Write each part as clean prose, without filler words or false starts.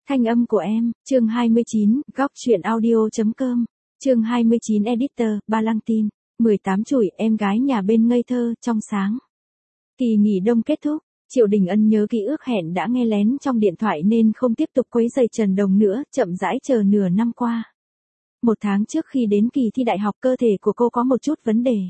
Thanh âm của em, chương 29, góc truyện audio.com, chương 29 editor, Ba Lăng Tin, 18 chủi, em gái nhà bên ngây thơ, trong sáng. Kỳ nghỉ đông kết thúc, Triệu Đình Ân nhớ ký ức hẹn đã nghe lén trong điện thoại nên không tiếp tục quấy rầy Trần Đồng nữa, chậm rãi chờ nửa năm qua. Một tháng trước khi đến kỳ thi đại học cơ thể của cô có một chút vấn đề.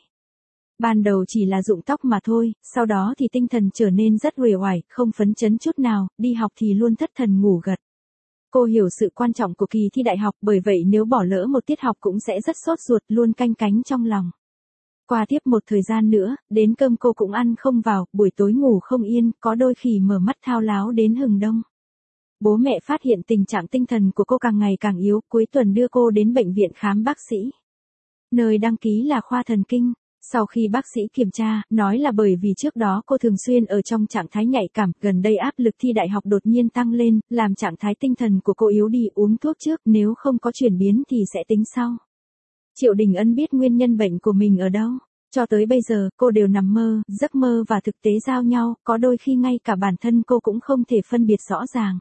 Ban đầu chỉ là rụng tóc mà thôi, sau đó thì tinh thần trở nên rất uể oải, không phấn chấn chút nào, đi học thì luôn thất thần ngủ gật. Cô hiểu sự quan trọng của kỳ thi đại học, bởi vậy nếu bỏ lỡ một tiết học cũng sẽ rất sốt ruột, luôn canh cánh trong lòng. Qua tiếp một thời gian nữa, đến cơm cô cũng ăn không vào, buổi tối ngủ không yên, có đôi khi mở mắt thao láo đến hừng đông. Bố mẹ phát hiện tình trạng tinh thần của cô càng ngày càng yếu, cuối tuần đưa cô đến bệnh viện khám bác sĩ. Nơi đăng ký là khoa thần kinh. Sau khi bác sĩ kiểm tra, nói là bởi vì trước đó cô thường xuyên ở trong trạng thái nhạy cảm, gần đây áp lực thi đại học đột nhiên tăng lên, làm trạng thái tinh thần của cô yếu đi, uống thuốc trước, nếu không có chuyển biến thì sẽ tính sau. Triệu Đình Ân biết nguyên nhân bệnh của mình ở đâu. Cho tới bây giờ, cô đều nằm mơ, giấc mơ và thực tế giao nhau, có đôi khi ngay cả bản thân cô cũng không thể phân biệt rõ ràng.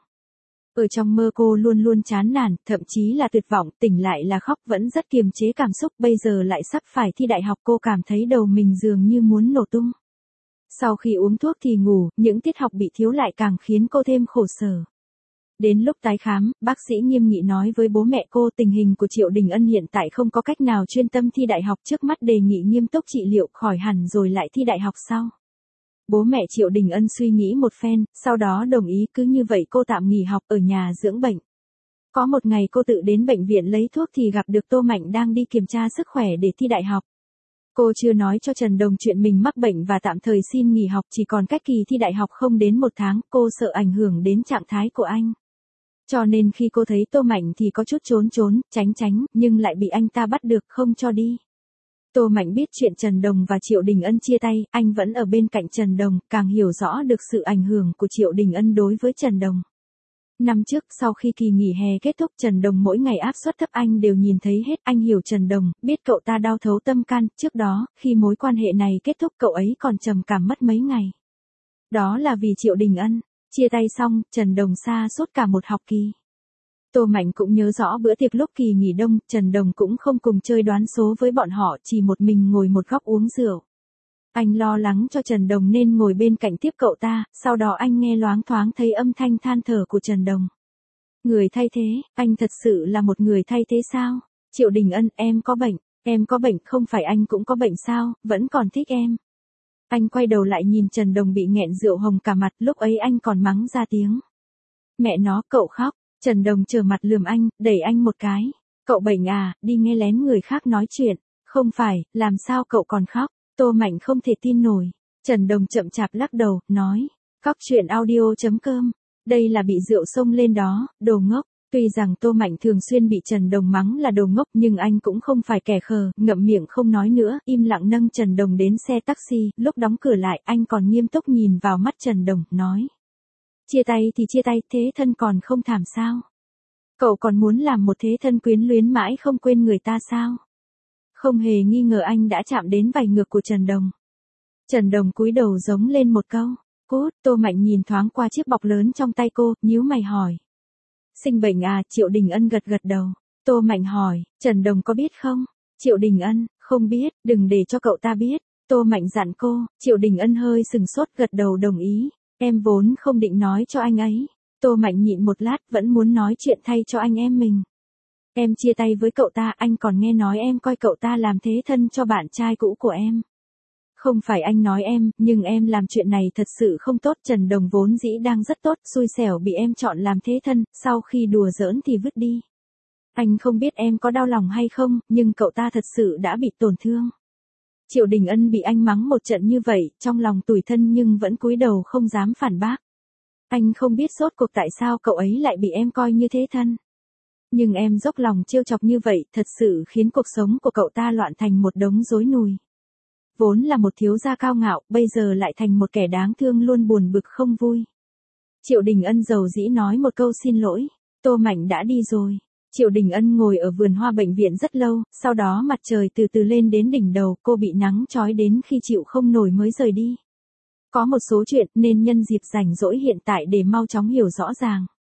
Ở trong mơ cô luôn luôn chán nản, thậm chí là tuyệt vọng, tỉnh lại là khóc, vẫn rất kiềm chế cảm xúc, bây giờ lại sắp phải thi đại học, cô cảm thấy đầu mình dường như muốn nổ tung. Sau khi uống thuốc thì ngủ, những tiết học bị thiếu lại càng khiến cô thêm khổ sở. Đến lúc tái khám, bác sĩ nghiêm nghị nói với bố mẹ cô tình hình của Triệu Đình Ân hiện tại không có cách nào chuyên tâm thi đại học, trước mắt đề nghị nghiêm túc trị liệu, khỏi hẳn rồi lại thi đại học sau. Bố mẹ Triệu Đình Ân suy nghĩ một phen, sau đó đồng ý, cứ như vậy cô tạm nghỉ học ở nhà dưỡng bệnh. Có một ngày cô tự đến bệnh viện lấy thuốc thì gặp được Tô Mạnh đang đi kiểm tra sức khỏe để thi đại học. Cô chưa nói cho Trần Đồng chuyện mình mắc bệnh và tạm thời xin nghỉ học, chỉ còn cách kỳ thi đại học không đến một tháng, cô sợ ảnh hưởng đến trạng thái của anh. Cho nên khi cô thấy Tô Mạnh thì có chút trốn, tránh, nhưng lại bị anh ta bắt được không cho đi. Tô Mạnh biết chuyện Trần Đồng và Triệu Đình Ân chia tay, anh vẫn ở bên cạnh Trần Đồng, càng hiểu rõ được sự ảnh hưởng của Triệu Đình Ân đối với Trần Đồng. Năm trước, sau khi kỳ nghỉ hè kết thúc, Trần Đồng mỗi ngày áp suất thấp anh đều nhìn thấy hết, anh hiểu Trần Đồng, biết cậu ta đau thấu tâm can, trước đó, khi mối quan hệ này kết thúc cậu ấy còn trầm cảm mất mấy ngày. Đó là vì Triệu Đình Ân. Chia tay xong, Trần Đồng xa suốt cả một học kỳ. Tô Mạnh cũng nhớ rõ bữa tiệc lúc kỳ nghỉ đông, Trần Đồng cũng không cùng chơi đoán số với bọn họ, chỉ một mình ngồi một góc uống rượu. Anh lo lắng cho Trần Đồng nên ngồi bên cạnh tiếp cậu ta, sau đó anh nghe loáng thoáng thấy âm thanh than thở của Trần Đồng. Người thay thế, anh thật sự là một người thay thế sao? Triệu Đình Ân, em có bệnh, không phải anh cũng có bệnh sao, vẫn còn thích em. Anh quay đầu lại nhìn Trần Đồng bị nghẹn rượu hồng cả mặt, lúc ấy anh còn mắng ra tiếng. Mẹ nó, cậu khóc. Trần Đồng trợn mặt lườm anh, đẩy anh một cái. Cậu bệnh à, đi nghe lén người khác nói chuyện. Không phải, làm sao cậu còn khóc? Tô Mạnh không thể tin nổi. Trần Đồng chậm chạp lắc đầu, nói. Góc truyện audio.com. Đây là bị rượu xông lên đó, đồ ngốc. Tuy rằng Tô Mạnh thường xuyên bị Trần Đồng mắng là đồ ngốc nhưng anh cũng không phải kẻ khờ, ngậm miệng không nói nữa, im lặng nâng Trần Đồng đến xe taxi, lúc đóng cửa lại anh còn nghiêm túc nhìn vào mắt Trần Đồng, nói. Chia tay thì chia tay, thế thân còn không thảm sao? Cậu còn muốn làm một thế thân quyến luyến mãi không quên người ta sao? Không hề nghi ngờ anh đã chạm đến vảy ngược của Trần Đồng. Trần Đồng cúi đầu giống lên một câu. Cút, Tô Mạnh nhìn thoáng qua chiếc bọc lớn trong tay cô, nhíu mày hỏi. Sinh bệnh à? Triệu Đình Ân gật đầu. Tô Mạnh hỏi, Trần Đồng có biết không? Triệu Đình Ân, không biết, đừng để cho cậu ta biết. Tô Mạnh dặn cô. Triệu Đình Ân hơi sừng sốt gật đầu đồng ý. Em vốn không định nói cho anh ấy. Tô Mạnh nhịn một lát, vẫn muốn nói chuyện thay cho anh em mình. Em chia tay với cậu ta, anh còn nghe nói em coi cậu ta làm thế thân cho bạn trai cũ của em. Không phải anh nói em, nhưng em làm chuyện này thật sự không tốt. Trần Đồng vốn dĩ đang rất tốt, xui xẻo bị em chọn làm thế thân, sau khi đùa giỡn thì vứt đi. Anh không biết em có đau lòng hay không, nhưng cậu ta thật sự đã bị tổn thương. Triệu Đình Ân bị anh mắng một trận như vậy, trong lòng tủi thân nhưng vẫn cúi đầu không dám phản bác. Anh không biết rốt cuộc tại sao cậu ấy lại bị em coi như thế thân. Nhưng em dốc lòng trêu chọc như vậy, thật sự khiến cuộc sống của cậu ta loạn thành một đống rối nùi. Vốn là một thiếu gia cao ngạo, bây giờ lại thành một kẻ đáng thương luôn buồn bực không vui. Triệu Đình Ân dầu dĩ nói một câu xin lỗi. Tô Mạnh đã đi rồi. Triệu Đình Ân ngồi ở vườn hoa bệnh viện rất lâu, sau đó mặt trời từ từ lên đến đỉnh đầu, cô bị nắng chói đến khi chịu không nổi mới rời đi. Có một số chuyện nên nhân dịp rảnh rỗi hiện tại để mau chóng hiểu rõ ràng.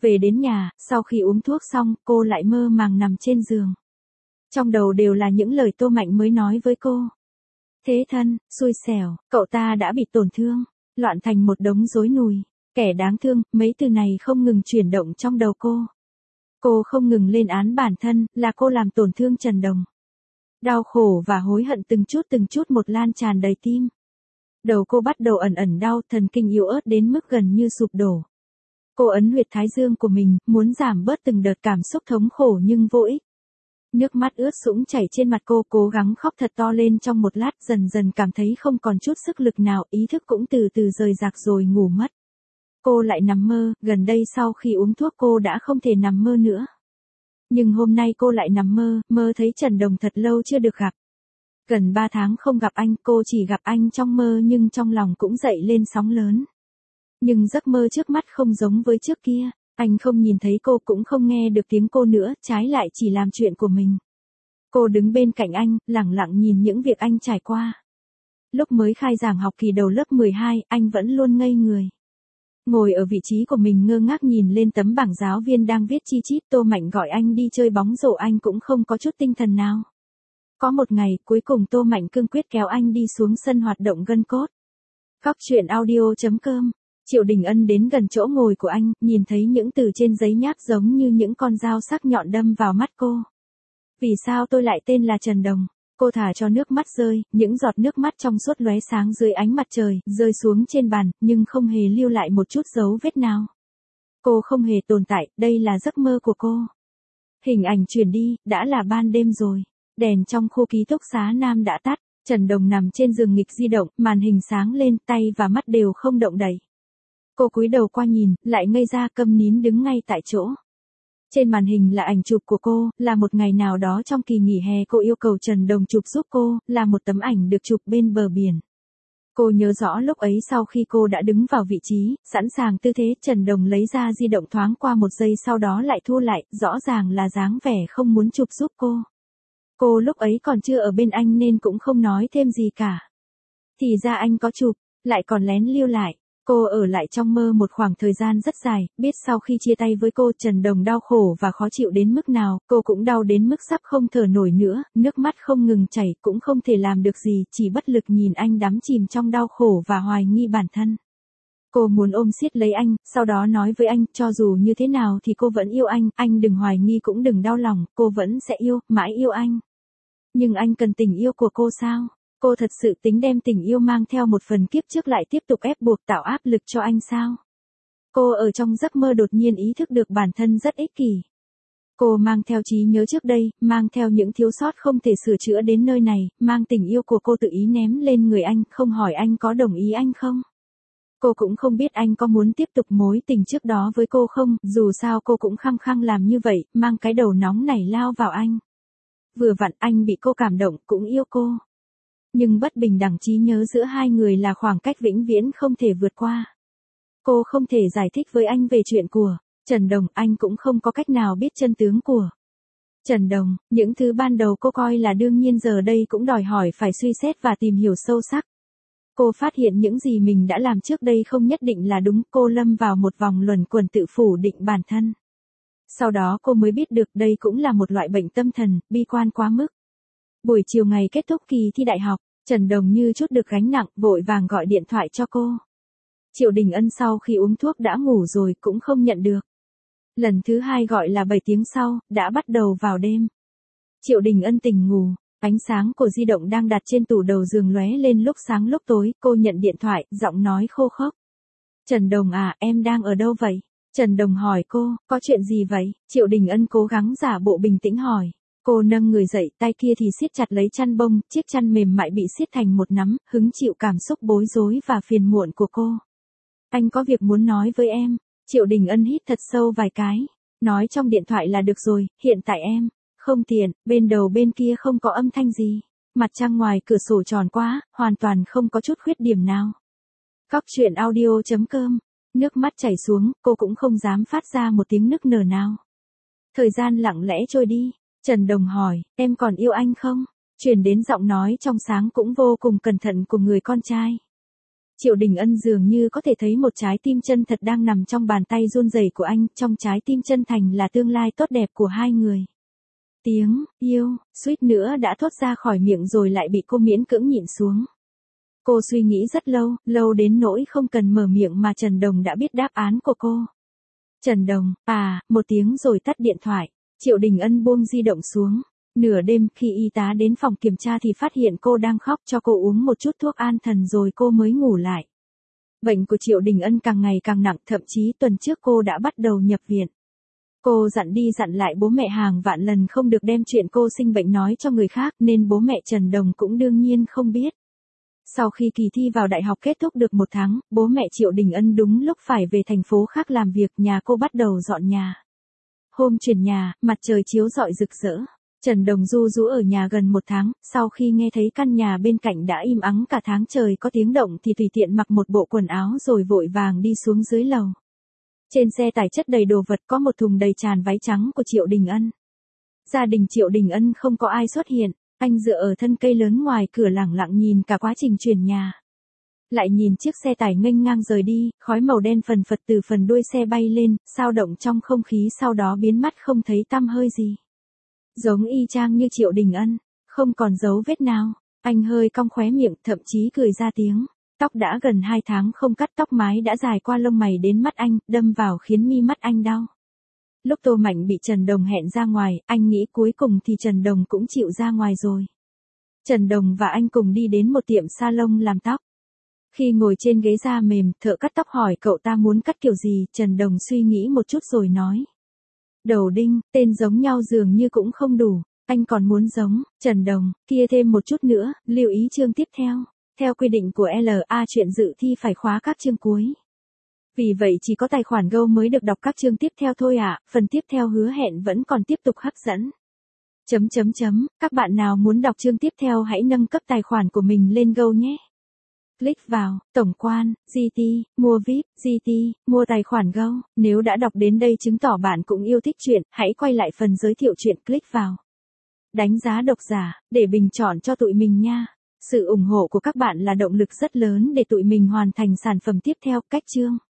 Về đến nhà, sau khi uống thuốc xong, cô lại mơ màng nằm trên giường. Trong đầu đều là những lời Tô Mạnh mới nói với cô. Thế thân, xui xẻo, cậu ta đã bị tổn thương, loạn thành một đống rối nùi. Kẻ đáng thương, mấy từ này không ngừng chuyển động trong đầu cô. Cô không ngừng lên án bản thân, là cô làm tổn thương Trần Đồng. Đau khổ và hối hận từng chút một lan tràn đầy tim. Đầu cô bắt đầu ẩn ẩn đau, thần kinh yếu ớt đến mức gần như sụp đổ. Cô ấn huyệt thái dương của mình, muốn giảm bớt từng đợt cảm xúc thống khổ nhưng vô ích. Nước mắt ướt sũng chảy trên mặt cô, cố gắng khóc thật to lên trong một lát, dần dần cảm thấy không còn chút sức lực nào, ý thức cũng từ từ rời rạc rồi ngủ mất. Cô lại nằm mơ, gần đây sau khi uống thuốc cô đã không thể nằm mơ nữa. Nhưng hôm nay cô lại nằm mơ, mơ thấy Trần Đồng thật lâu chưa được gặp. Gần 3 tháng không gặp anh, cô chỉ gặp anh trong mơ nhưng trong lòng cũng dậy lên sóng lớn. Nhưng giấc mơ trước mắt không giống với trước kia, anh không nhìn thấy cô cũng không nghe được tiếng cô nữa, trái lại chỉ làm chuyện của mình. Cô đứng bên cạnh anh, lặng lặng nhìn những việc anh trải qua. Lúc mới khai giảng học kỳ đầu lớp 12, anh vẫn luôn ngây người. Ngồi ở vị trí của mình ngơ ngác nhìn lên tấm bảng giáo viên đang viết chi chít. Tô Mạnh gọi anh đi chơi bóng rổ anh cũng không có chút tinh thần nào. Có một ngày, cuối cùng Tô Mạnh cương quyết kéo anh đi xuống sân hoạt động gân cốt. Góc truyện audio.com. Triệu Đình Ân đến gần chỗ ngồi của anh, nhìn thấy những từ trên giấy nháp giống như những con dao sắc nhọn đâm vào mắt cô. Vì sao tôi lại tên là Trần Đồng? Cô thả cho nước mắt rơi, những giọt nước mắt trong suốt lóe sáng dưới ánh mặt trời, rơi xuống trên bàn, nhưng không hề lưu lại một chút dấu vết nào. Cô không hề tồn tại, đây là giấc mơ của cô. Hình ảnh chuyển đi, đã là ban đêm rồi. Đèn trong khu ký túc xá Nam đã tắt, Trần Đồng nằm trên giường nghịch di động, màn hình sáng lên, tay và mắt đều không động đậy. Cô cúi đầu qua nhìn, lại ngây ra câm nín đứng ngay tại chỗ. Trên màn hình là ảnh chụp của cô, là một ngày nào đó trong kỳ nghỉ hè cô yêu cầu Trần Đồng chụp giúp cô, là một tấm ảnh được chụp bên bờ biển. Cô nhớ rõ lúc ấy sau khi cô đã đứng vào vị trí, sẵn sàng tư thế, Trần Đồng lấy ra di động thoáng qua một giây sau đó lại thu lại, rõ ràng là dáng vẻ không muốn chụp giúp cô. Cô lúc ấy còn chưa ở bên anh nên cũng không nói thêm gì cả. Thì ra anh có chụp, lại còn lén lưu lại. Cô ở lại trong mơ một khoảng thời gian rất dài, biết sau khi chia tay với cô Trần Đồng đau khổ và khó chịu đến mức nào, cô cũng đau đến mức sắp không thở nổi nữa, nước mắt không ngừng chảy, cũng không thể làm được gì, chỉ bất lực nhìn anh đắm chìm trong đau khổ và hoài nghi bản thân. Cô muốn ôm siết lấy anh, sau đó nói với anh, cho dù như thế nào thì cô vẫn yêu anh đừng hoài nghi cũng đừng đau lòng, cô vẫn sẽ yêu, mãi yêu anh. Nhưng anh cần tình yêu của cô sao? Cô thật sự tính đem tình yêu mang theo một phần kiếp trước lại tiếp tục ép buộc tạo áp lực cho anh sao? Cô ở trong giấc mơ đột nhiên ý thức được bản thân rất ích kỷ. Cô mang theo trí nhớ trước đây, mang theo những thiếu sót không thể sửa chữa đến nơi này, mang tình yêu của cô tự ý ném lên người anh, không hỏi anh có đồng ý anh không? Cô cũng không biết anh có muốn tiếp tục mối tình trước đó với cô không, dù sao cô cũng khăng khăng làm như vậy, mang cái đầu nóng này lao vào anh. Vừa vặn anh bị cô cảm động, cũng yêu cô. Nhưng bất bình đẳng trí nhớ giữa hai người là khoảng cách vĩnh viễn không thể vượt qua. Cô không thể giải thích với anh về chuyện của Trần Đồng, anh cũng không có cách nào biết chân tướng của Trần Đồng, những thứ ban đầu cô coi là đương nhiên giờ đây cũng đòi hỏi phải suy xét và tìm hiểu sâu sắc. Cô phát hiện những gì mình đã làm trước đây không nhất định là đúng, cô lâm vào một vòng luẩn quẩn tự phủ định bản thân. Sau đó cô mới biết được đây cũng là một loại bệnh tâm thần, bi quan quá mức. Buổi chiều ngày kết thúc kỳ thi đại học, Trần Đồng như chút được gánh nặng, vội vàng gọi điện thoại cho cô. Triệu Đình Ân sau khi uống thuốc đã ngủ rồi cũng không nhận được. Lần thứ hai gọi là 7 tiếng sau, đã bắt đầu vào đêm. Triệu Đình Ân tỉnh ngủ, ánh sáng của di động đang đặt trên tủ đầu giường lóe lên lúc sáng lúc tối, cô nhận điện thoại, giọng nói khô khốc. Trần Đồng à, em đang ở đâu vậy? Trần Đồng hỏi cô, có chuyện gì vậy? Triệu Đình Ân cố gắng giả bộ bình tĩnh hỏi. Cô nâng người dậy, tay kia thì siết chặt lấy chăn bông, chiếc chăn mềm mại bị siết thành một nắm, hứng chịu cảm xúc bối rối và phiền muộn của cô. Anh có việc muốn nói với em. Triệu Đình Ân hít thật sâu vài cái. Nói trong điện thoại là được rồi, hiện tại em không tiện, bên đầu bên kia không có âm thanh gì. Mặt trăng ngoài cửa sổ tròn quá, hoàn toàn không có chút khuyết điểm nào. Góc truyện audio.com. Nước mắt chảy xuống, cô cũng không dám phát ra một tiếng nức nở nào. Thời gian lặng lẽ trôi đi. Trần Đồng hỏi, em còn yêu anh không? Truyền đến giọng nói trong sáng cũng vô cùng cẩn thận của người con trai. Triệu Đình Ân dường như có thể thấy một trái tim chân thật đang nằm trong bàn tay run rẩy của anh, trong trái tim chân thành là tương lai tốt đẹp của hai người. Tiếng yêu, suýt nữa đã thốt ra khỏi miệng rồi lại bị cô miễn cưỡng nhịn xuống. Cô suy nghĩ rất lâu, lâu đến nỗi không cần mở miệng mà Trần Đồng đã biết đáp án của cô. Trần Đồng, một tiếng rồi tắt điện thoại. Triệu Đình Ân buông di động xuống. Nửa đêm khi y tá đến phòng kiểm tra thì phát hiện cô đang khóc, cho cô uống một chút thuốc an thần rồi cô mới ngủ lại. Bệnh của Triệu Đình Ân càng ngày càng nặng, thậm chí tuần trước cô đã bắt đầu nhập viện. Cô dặn đi dặn lại bố mẹ hàng vạn lần không được đem chuyện cô sinh bệnh nói cho người khác, nên bố mẹ Trần Đồng cũng đương nhiên không biết. Sau khi kỳ thi vào đại học kết thúc được 1 tháng, bố mẹ Triệu Đình Ân đúng lúc phải về thành phố khác làm việc, nhà cô bắt đầu dọn nhà. Hôm chuyển nhà, mặt trời chiếu rọi rực rỡ. Trần Đồng ru rú ở nhà gần 1 tháng, sau khi nghe thấy căn nhà bên cạnh đã im ắng cả tháng trời có tiếng động thì tùy tiện mặc một bộ quần áo rồi vội vàng đi xuống dưới lầu. Trên xe tải chất đầy đồ vật, có một thùng đầy tràn váy trắng của Triệu Đình Ân. Gia đình Triệu Đình Ân không có ai xuất hiện, anh dựa ở thân cây lớn ngoài cửa lẳng lặng nhìn cả quá trình chuyển nhà. Lại nhìn chiếc xe tải nghênh ngang rời đi, khói màu đen phần phật từ phần đuôi xe bay lên, sao động trong không khí sau đó biến mất không thấy tăm hơi gì. Giống y chang như Triệu Đình Ân, không còn dấu vết nào. Anh hơi cong khóe miệng, thậm chí cười ra tiếng. Tóc đã gần 2 tháng không cắt, tóc mái đã dài qua lông mày đến mắt anh, đâm vào khiến mi mắt anh đau. Lúc Tô Mạnh bị Trần Đồng hẹn ra ngoài, anh nghĩ cuối cùng thì Trần Đồng cũng chịu ra ngoài rồi. Trần Đồng và anh cùng đi đến một tiệm salon làm tóc. Khi ngồi trên ghế da mềm, thợ cắt tóc hỏi cậu ta muốn cắt kiểu gì, Trần Đồng suy nghĩ một chút rồi nói. Đầu đinh, tên giống nhau dường như cũng không đủ, anh còn muốn giống, Trần Đồng, kia thêm một chút nữa, lưu ý chương tiếp theo. Theo quy định của LA chuyện dự thi phải khóa các chương cuối. Vì vậy chỉ có tài khoản Go mới được đọc các chương tiếp theo thôi ạ, phần tiếp theo hứa hẹn vẫn còn tiếp tục hấp dẫn. Các bạn nào muốn đọc chương tiếp theo hãy nâng cấp tài khoản của mình lên Go nhé. Click vào, tổng quan, GT, mua VIP, GT, mua tài khoản Go. Nếu đã đọc đến đây chứng tỏ bạn cũng yêu thích truyện, hãy quay lại phần giới thiệu truyện, click vào. Đánh giá độc giả, để bình chọn cho tụi mình nha. Sự ủng hộ của các bạn là động lực rất lớn để tụi mình hoàn thành sản phẩm tiếp theo. Cách chương